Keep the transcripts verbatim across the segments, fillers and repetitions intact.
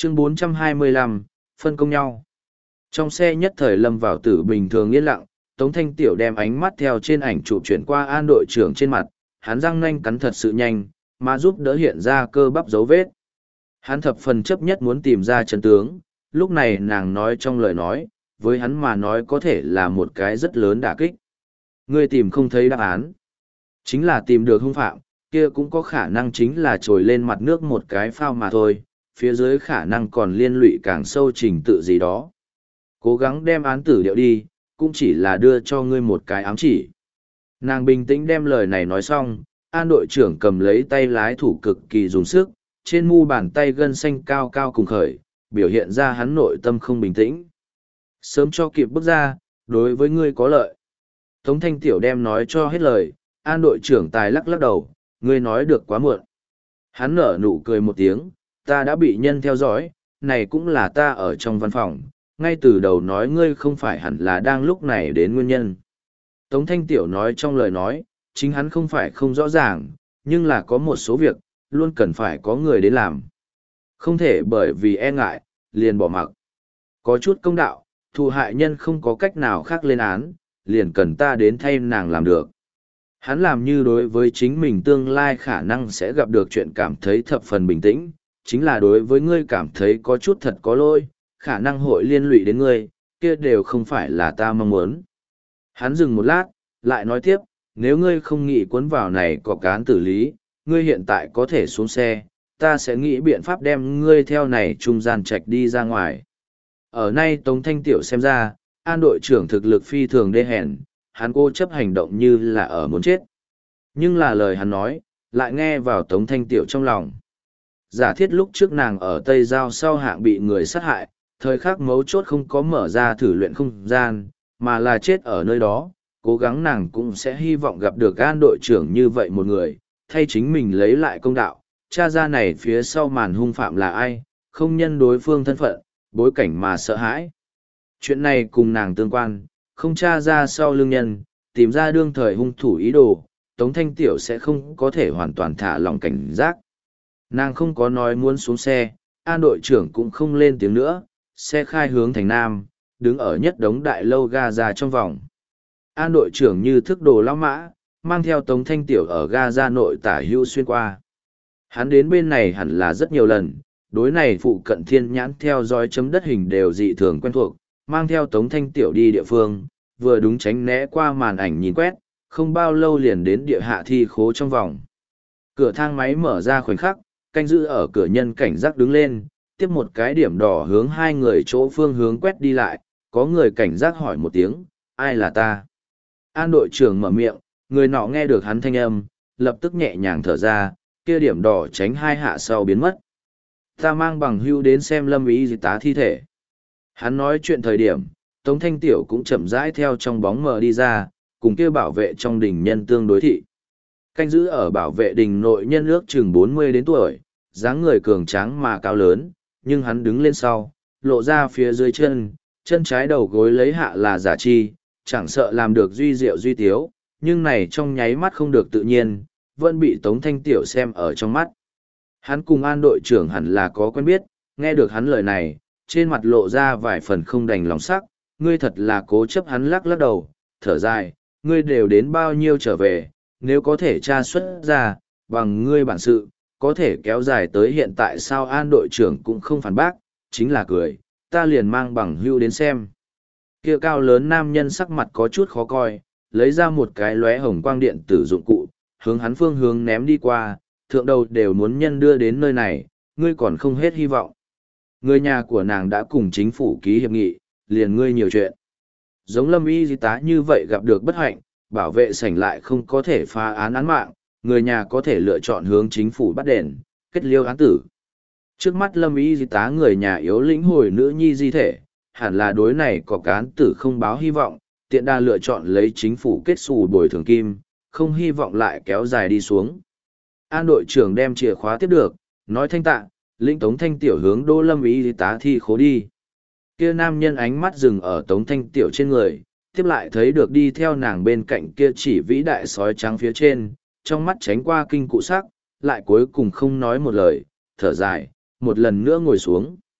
Chương bốn trăm hai mươi lăm, phân công nhau. Trong xe nhất thời lâm vào tử bình thường yên lặng, Tống Thanh Tiểu đem ánh mắt theo trên ảnh chụp chuyển qua An đội trưởng trên mặt, hắn răng nanh cắn thật sự nhanh, mà giúp đỡ hiện ra cơ bắp dấu vết. Hắn thập phần chấp nhất muốn tìm ra chân tướng, lúc này nàng nói trong lời nói, với hắn mà nói có thể là một cái rất lớn đả kích. Ngươi tìm không thấy đáp án. Chính là tìm được hung phạm, kia cũng có khả năng chính là trồi lên mặt nước một cái phao mà thôi, phía dưới khả năng còn liên lụy càng sâu trình tự gì đó. Cố gắng đem án tử điệu đi, cũng chỉ là đưa cho ngươi một cái ám chỉ. Nàng bình tĩnh đem lời này nói xong, An đội trưởng cầm lấy tay lái thủ cực kỳ dùng sức, trên mu bàn tay gân xanh cao cao cùng khởi, biểu hiện ra hắn nội tâm không bình tĩnh. Sớm cho kịp bước ra, đối với ngươi có lợi. Tống Thanh Tiểu đem nói cho hết lời, An đội trưởng tài lắc lắc đầu, ngươi nói được quá muộn. Hắn nở nụ cười một tiếng, ta đã bị nhân theo dõi, này cũng là ta ở trong văn phòng, ngay từ đầu nói ngươi không phải hẳn là đang lúc này đến nguyên nhân. Tống Thanh Tiểu nói trong lời nói, chính hắn không phải không rõ ràng, nhưng là có một số việc, luôn cần phải có người đến làm. Không thể bởi vì e ngại, liền bỏ mặc. Có chút công đạo, thụ hại nhân không có cách nào khác lên án, liền cần ta đến thay nàng làm được. Hắn làm như đối với chính mình tương lai khả năng sẽ gặp được chuyện cảm thấy thập phần bình tĩnh, chính là đối với ngươi cảm thấy có chút thật có lỗi, khả năng hội liên lụy đến ngươi, kia đều không phải là ta mong muốn. Hắn dừng một lát, lại nói tiếp, nếu ngươi không nghĩ cuốn vào này có cán tử lý, ngươi hiện tại có thể xuống xe, ta sẽ nghĩ biện pháp đem ngươi theo này trung gian trạch đi ra ngoài. Ở nay Tống Thanh Tiểu xem ra, An đội trưởng thực lực phi thường đê hèn, hắn cố chấp hành động như là ở muốn chết. Nhưng là lời hắn nói, lại nghe vào Tống Thanh Tiểu trong lòng. Giả thiết lúc trước nàng ở Tây Giao sau hạng bị người sát hại, thời khắc mấu chốt không có mở ra thử luyện không gian, mà là chết ở nơi đó, cố gắng nàng cũng sẽ hy vọng gặp được An đội trưởng như vậy một người, thay chính mình lấy lại công đạo, tra ra này phía sau màn hung phạm là ai, không nhân đối phương thân phận, bối cảnh mà sợ hãi. Chuyện này cùng nàng tương quan, không tra ra sau lưng nhân, tìm ra đương thời hung thủ ý đồ, Tống Thanh Tiểu sẽ không có thể hoàn toàn thả lòng cảnh giác. Nàng không có nói muốn xuống xe, An đội trưởng cũng không lên tiếng nữa, xe khai hướng thành Nam, đứng ở nhất đống đại lâu ga ra trong vòng. An đội trưởng như thức đồ lão mã, mang theo Tống Thanh Tiểu ở ga ra nội tả hưu xuyên qua. Hắn đến bên này hẳn là rất nhiều lần, đối này phụ cận thiên nhãn theo dõi chấm đất hình đều dị thường quen thuộc, mang theo Tống Thanh Tiểu đi địa phương, vừa đúng tránh né qua màn ảnh nhìn quét, không bao lâu liền đến địa hạ thi khố trong vòng. Cửa thang máy mở ra khoảnh khắc, canh giữ ở cửa nhân cảnh giác đứng lên, tiếp một cái điểm đỏ hướng hai người chỗ phương hướng quét đi lại, có người cảnh giác hỏi một tiếng, ai là ta? An đội trưởng mở miệng, người nọ nghe được hắn thanh âm, lập tức nhẹ nhàng thở ra, kia điểm đỏ tránh hai hạ sau biến mất. Ta mang bằng hưu đến xem Lâm y tá thi thể. Hắn nói chuyện thời điểm, Tống Thanh Tiểu cũng chậm rãi theo trong bóng mờ đi ra, cùng kia bảo vệ trong đình nhân tương đối thị. Canh giữ ở bảo vệ đình nội nhân ước chừng bốn mươi đến tuổi, dáng người cường tráng mà cao lớn, nhưng hắn đứng lên sau, lộ ra phía dưới chân, chân trái đầu gối lấy hạ là giả chi, chẳng sợ làm được duy diệu duy tiếu, nhưng này trong nháy mắt không được tự nhiên, vẫn bị Tống Thanh Tiểu xem ở trong mắt. Hắn cùng An đội trưởng hẳn là có quen biết, nghe được hắn lời này, trên mặt lộ ra vài phần không đành lòng sắc, ngươi thật là cố chấp. Hắn lắc lắc đầu, thở dài, ngươi đều đến bao nhiêu trở về, nếu có thể tra xuất ra, bằng ngươi bản sự, có thể kéo dài tới hiện tại sao? An đội trưởng cũng không phản bác, chính là cười, ta liền mang bằng hưu đến xem. Kia cao lớn nam nhân sắc mặt có chút khó coi, lấy ra một cái lóe hồng quang điện tử dụng cụ, hướng hắn phương hướng ném đi qua, thượng đầu đều muốn nhân đưa đến nơi này, ngươi còn không hết hy vọng. Người nhà của nàng đã cùng chính phủ ký hiệp nghị, liền ngươi nhiều chuyện. Giống Lâm y tá như vậy gặp được bất hạnh, bảo vệ sảnh lại không có thể phá án án mạng, người nhà có thể lựa chọn hướng chính phủ bắt đền, kết liêu án tử. Trước mắt Lâm y tá người nhà yếu lĩnh hồi nữ nhi di thể, hẳn là đối này có án tử không báo hy vọng, tiện đa lựa chọn lấy chính phủ kết xù bồi thường kim, không hy vọng lại kéo dài đi xuống. An đội trưởng đem chìa khóa tiếp được, nói thanh tạ, lĩnh Tống Thanh Tiểu hướng Đô Lâm y tá thi khố đi. Kia nam nhân ánh mắt dừng ở Tống Thanh Tiểu trên người, tiếp lại thấy được đi theo nàng bên cạnh kia chỉ vĩ đại sói trắng phía trên, trong mắt tránh qua kinh cụ sắc, lại cuối cùng không nói một lời, thở dài, một lần nữa ngồi xuống.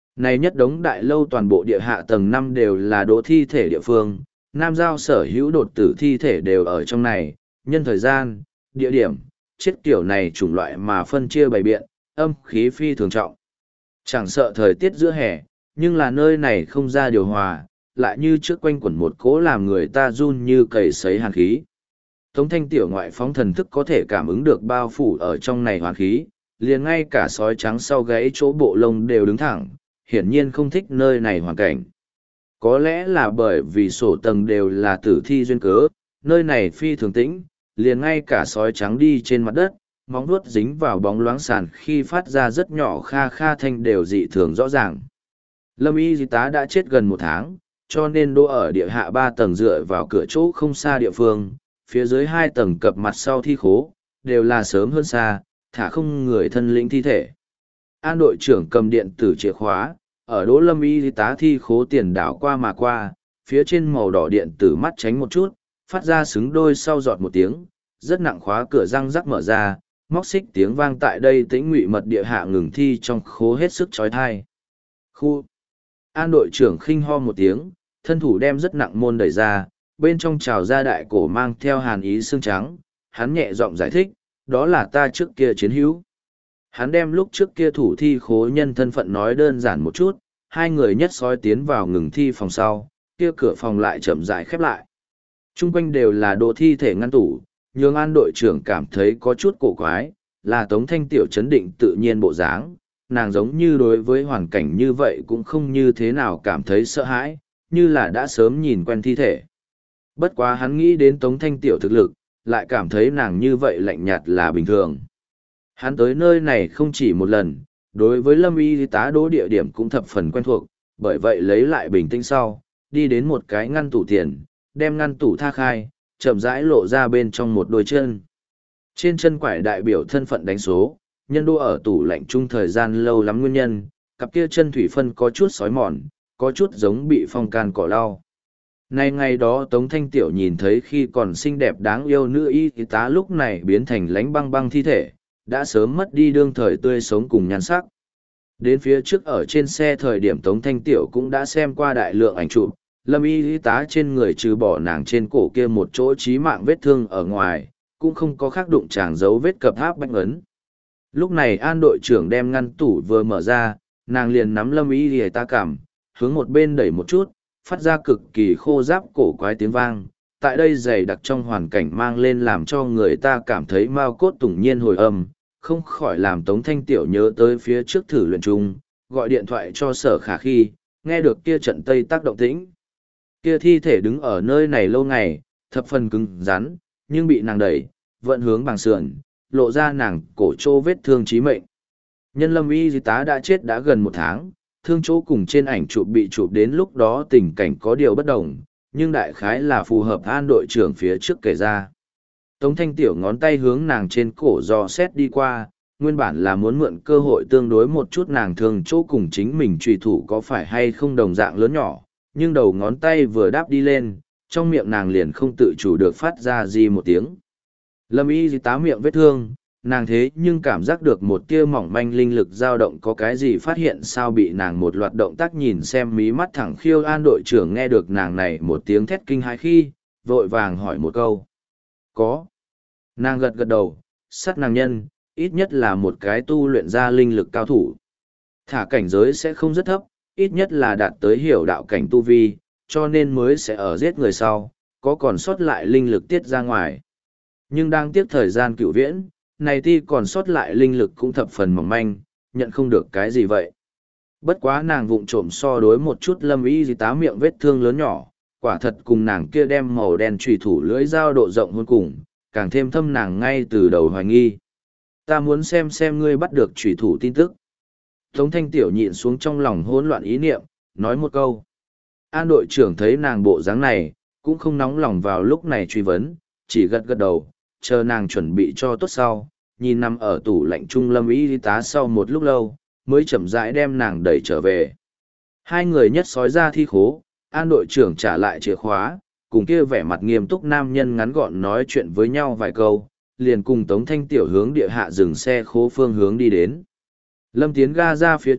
Này nhất đống đại lâu toàn bộ địa hạ tầng năm đều là đỗ thi thể địa phương, Nam Giao sở hữu đột tử thi thể đều ở trong này, nhân thời gian, địa điểm, chết kiểu này chủng loại mà phân chia bày biện, âm khí phi thường trọng. Chẳng sợ thời tiết giữa hè, nhưng là nơi này không ra điều hòa, lại như trước quanh quẩn một cỗ làm người ta run như cầy sấy hàn khí. Tống thanh tiểu ngoại phóng thần thức có thể cảm ứng được bao phủ ở trong này hoàn khí, liền ngay cả sói trắng sau gáy chỗ bộ lông đều đứng thẳng, hiển nhiên không thích nơi này hoàn cảnh. Có lẽ là bởi vì sổ tầng đều là tử thi duyên cớ, nơi này phi thường tĩnh, liền ngay cả sói trắng đi trên mặt đất, móng vuốt dính vào bóng loáng sàn khi phát ra rất nhỏ kha kha thanh đều dị thường rõ ràng. Lâm y di tá đã chết gần một tháng, cho nên đỗ ở địa hạ ba tầng dựa vào cửa chỗ không xa địa phương, phía dưới hai tầng cập mặt sau thi khố, đều là sớm hơn xa, thả không người thân lĩnh thi thể. An đội trưởng cầm điện tử chìa khóa, ở đỗ lâm y tá thi khố tiền đảo qua mà qua, phía trên màu đỏ điện tử mắt tránh một chút, phát ra xứng đôi sau giọt một tiếng, rất nặng khóa cửa răng rắc mở ra, móc xích tiếng vang tại đây tĩnh ngụy mật địa hạ ngừng thi trong khố hết sức chói tai. Khu! An đội trưởng khinh ho một tiếng, thân thủ đem rất nặng môn đẩy ra, bên trong trào ra đại cổ mang theo hàn ý xương trắng, hắn nhẹ giọng giải thích, đó là ta trước kia chiến hữu. Hắn đem lúc trước kia thủ thi khố nhân thân phận nói đơn giản một chút, hai người nhất sói tiến vào ngừng thi phòng sau, kia cửa phòng lại chậm rãi khép lại. Trung quanh đều là đồ thi thể ngăn tủ, nhường An đội trưởng cảm thấy có chút cổ quái, là Tống Thanh Tiểu chấn định tự nhiên bộ dáng, nàng giống như đối với hoàn cảnh như vậy cũng không như thế nào cảm thấy sợ hãi, như là đã sớm nhìn quen thi thể. Bất quá hắn nghĩ đến Tống Thanh Tiểu thực lực, lại cảm thấy nàng như vậy lạnh nhạt là bình thường. Hắn tới nơi này không chỉ một lần, đối với Lâm y tá đỗ địa điểm cũng thập phần quen thuộc, bởi vậy lấy lại bình tĩnh sau, đi đến một cái ngăn tủ tiền, đem ngăn tủ tha khai, chậm rãi lộ ra bên trong một đôi chân. Trên chân quải đại biểu thân phận đánh số, nhân đô ở tủ lạnh chung thời gian lâu lắm nguyên nhân, cặp kia chân thủy phân có chút sói mòn, có chút giống bị phong can cỏ lau. Nay ngày đó Tống Thanh Tiểu nhìn thấy khi còn xinh đẹp đáng yêu nữ y tá lúc này biến thành lánh băng băng thi thể, đã sớm mất đi đương thời tươi sống cùng nhan sắc. Đến phía trước ở trên xe thời điểm Tống Thanh Tiểu cũng đã xem qua đại lượng ảnh chụp, Lâm y tá trên người trừ bỏ nàng trên cổ kia một chỗ chí mạng vết thương ở ngoài, cũng không có khác đụng chàng dấu vết cập áp bách ấn. Lúc này An đội trưởng đem ngăn tủ vừa mở ra, nàng liền nắm Lâm y tá cảm, hướng một bên đẩy một chút, phát ra cực kỳ khô ráp cổ quái tiếng vang. Tại đây dày đặc trong hoàn cảnh mang lên làm cho người ta cảm thấy mao cốt tủng nhiên hồi âm, không khỏi làm Tống Thanh Tiểu nhớ tới phía trước thử luyện chung, gọi điện thoại cho Sở Khả khi, nghe được kia trận tây tác động tĩnh. Kia thi thể đứng ở nơi này lâu ngày, thập phần cứng rắn, nhưng bị nàng đẩy, vận hướng bằng sườn, lộ ra nàng cổ trô vết thương chí mệnh. Nhân Lâm y tá đã chết đã gần một tháng, thương chỗ cùng trên ảnh chụp bị chụp đến lúc đó tình cảnh có điều bất đồng, nhưng đại khái là phù hợp An đội trưởng phía trước kể ra. Tống Thanh Tiểu ngón tay hướng nàng trên cổ dò xét đi qua, nguyên bản là muốn mượn cơ hội tương đối một chút nàng thương chỗ cùng chính mình trùy thủ có phải hay không đồng dạng lớn nhỏ, nhưng đầu ngón tay vừa đáp đi lên, trong miệng nàng liền không tự chủ được phát ra gì một tiếng. Lâm y tá miệng vết thương, nàng thế nhưng cảm giác được một tia mỏng manh linh lực dao động có cái gì phát hiện sao bị nàng một loạt động tác nhìn xem mí mắt thẳng khiêu. An đội trưởng nghe được nàng này một tiếng thét kinh hãi khi, vội vàng hỏi một câu. Có. Nàng gật gật đầu, sát nàng nhân, ít nhất là một cái tu luyện ra linh lực cao thủ. Thả cảnh giới sẽ không rất thấp, ít nhất là đạt tới hiểu đạo cảnh tu vi, cho nên mới sẽ ở giết người sau, có còn sót lại linh lực tiết ra ngoài. Nhưng đang tiếc thời gian cựu viễn, này ti còn sót lại linh lực cũng thập phần mỏng manh, nhận không được cái gì vậy. Bất quá nàng vụng trộm so đối một chút Lâm y tá miệng vết thương lớn nhỏ, quả thật cùng nàng kia đem màu đen trùy thủ lưỡi dao độ rộng hơn cùng, càng thêm thâm nàng ngay từ đầu hoài nghi. Ta muốn xem xem ngươi bắt được trùy thủ tin tức. Tống Thanh Tiểu nhịn xuống trong lòng hỗn loạn ý niệm, nói một câu. An đội trưởng thấy nàng bộ dáng này, cũng không nóng lòng vào lúc này truy vấn, chỉ gật gật đầu, chờ nàng chuẩn bị cho tốt sau, nhìn nằm ở tủ lạnh trung Lâm y tá sau một lúc lâu, mới chậm rãi đem nàng đẩy trở về. Hai người nhất sói ra thi khố, An đội trưởng trả lại chìa khóa, cùng kia vẻ mặt nghiêm túc nam nhân ngắn gọn nói chuyện với nhau vài câu, liền cùng Tống Thanh Tiểu hướng địa hạ dừng xe khố phương hướng đi đến. Lâm tiến ga ra phía trước,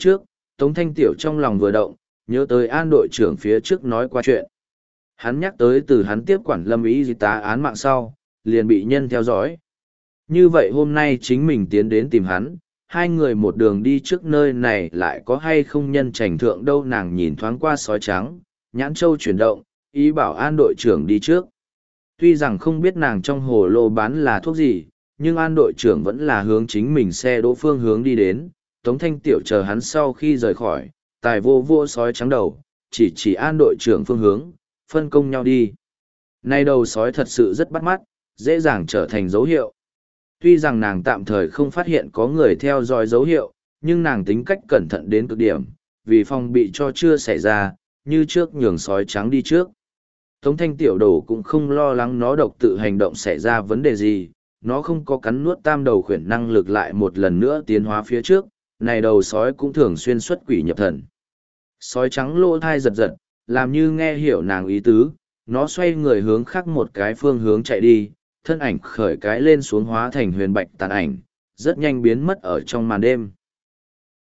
Tống Thanh Tiểu trong lòng vừa động, nhớ tới An đội trưởng phía trước nói qua chuyện. Hắn nhắc tới từ hắn tiếp quản Lâm ý di tá án mạng sau, liền bị nhân theo dõi. Như vậy hôm nay chính mình tiến đến tìm hắn, hai người một đường đi trước nơi này lại có hay không nhân trành thượng đâu. Nàng nhìn thoáng qua sói trắng, nhãn châu chuyển động, ý bảo An đội trưởng đi trước. Tuy rằng không biết nàng trong hồ lô bán là thuốc gì, nhưng An đội trưởng vẫn là hướng chính mình xe đỗ phương hướng đi đến. Tống Thanh Tiểu chờ hắn sau khi rời khỏi, tài vô vô sói trắng đầu, chỉ chỉ An đội trưởng phương hướng, phân công nhau đi. Nay đầu sói thật sự rất bắt mắt, dễ dàng trở thành dấu hiệu. Tuy rằng nàng tạm thời không phát hiện có người theo dõi dấu hiệu, nhưng nàng tính cách cẩn thận đến cực điểm, vì phòng bị cho chưa xảy ra, như trước nhường sói trắng đi trước. Tống Thanh Tiểu đồ cũng không lo lắng nó độc tự hành động xảy ra vấn đề gì, nó không có cắn nuốt tam đầu khuyển năng lực lại một lần nữa tiến hóa phía trước, này đầu sói cũng thường xuyên xuất quỷ nhập thần. Sói trắng lỗ thai giật giật, làm như nghe hiểu nàng ý tứ, nó xoay người hướng khác một cái phương hướng chạy đi, thân ảnh khởi cái lên xuống hóa thành huyền bạch tàn ảnh, rất nhanh biến mất ở trong màn đêm.